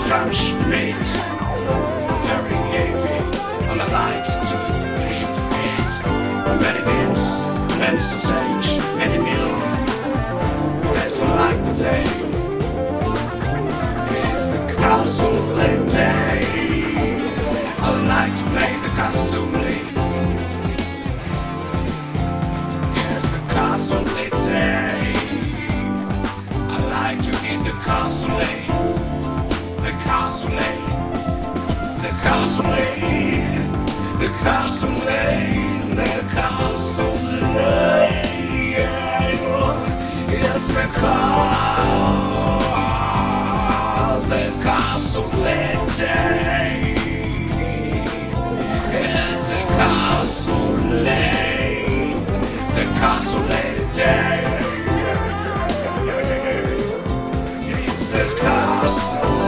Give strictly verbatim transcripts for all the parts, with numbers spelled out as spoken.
French meat, very heavy, and I like to eat it. Many beans, many sausage, many milk, as I like the day. It's the cassoulet day. I like to play the cassoulet. It's the cassoulet day. I like to eat the cassoulet. The cassoulet, the cassoulet, the cassoulet, the cassoulet. It's the car, the cassoulet day. It's the cassoulet, the cassoulet day. It's the cassoulet.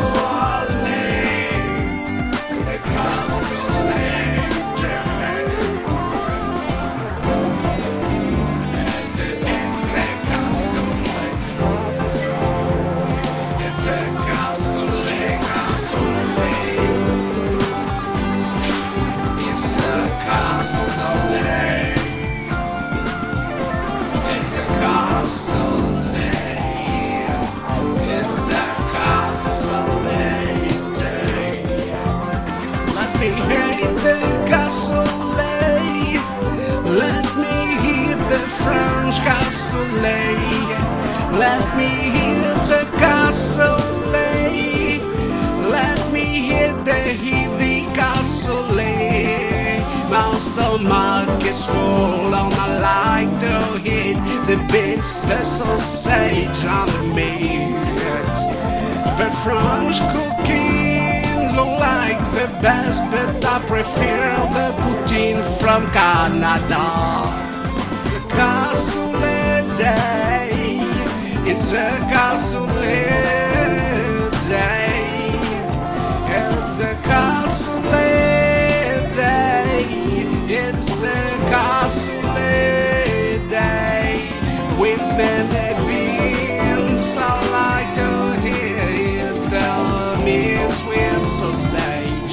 Let me hear the cassoulet. Let me hear the heavy cassoulet. My stomach is full and I like to hit the bits, the sausage and the meat. The French cooking look like the best, but I prefer the poutine from Canada. The cassoulet day. It's a cassoulet day. It's a cassoulet day. It's the cassoulet day. With many beans, I like to hear the mix with sausage.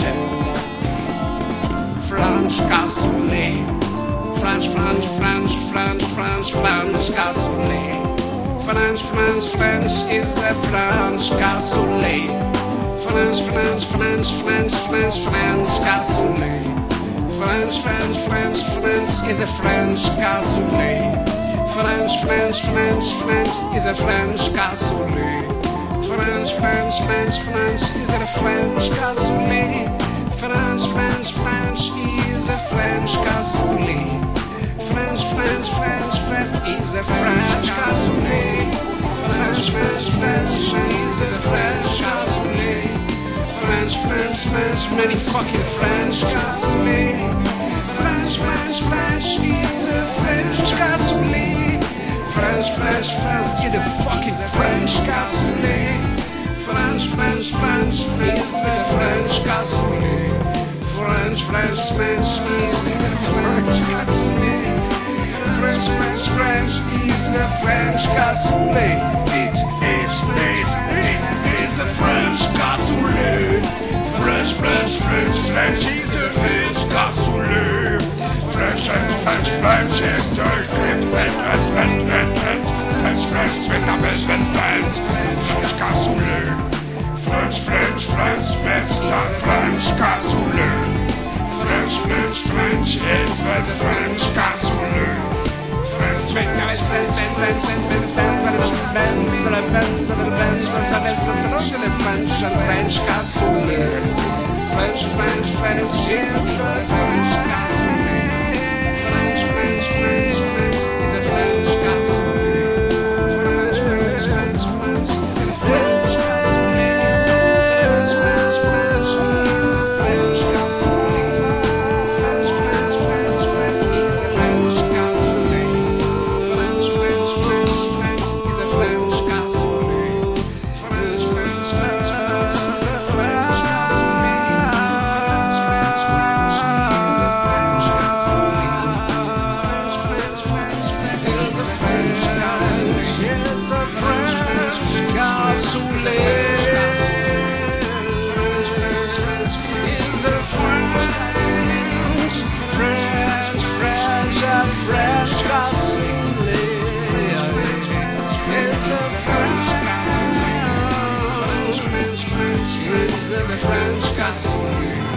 French cassoulet. French, French, French, French, French, French cassoulet. French, French, French is a French cassoulet. French, French, French, French, French, French cassoulet. French, French, French, French is a French cassoulet. French, French, French, French is a French cassoulet. French, French, French, French is a French cassoulet. French, French, French is a French cassoulet. French, French, French, French is a French cassoulet. French, French, French, French is a French cassoulet. French, French, French, many fucking French cassoulet. French, French, French is a French cassoulet. French, French, French is a fucking French cassoulet. French, French, French is a French cassoulet. French, French, French is a French cassoulet. French, French, French is the French cassoulet. It, it, it, it is the French cassoulet. French, French, French, French is the French cassoulet. French and French, French is the French, French, French, French, French, French, French, French, French cassoulet. French, French, French, French, French cassoulet. French, French, French is the French cassoulet. French, French, French, French, French, French, French, French cassoulet. French, French, French is the French cassoulet. French, French, French, French is a French cassoulet. French, French, French, French is a French cassoulet. French, French, French is a French cassoulet. French, French, French, French is a French cassoulet. French, French, French, French is a French cassoulet. French, French, French, French is a French cassoulet. French, French, French is a French is a French cassoulet.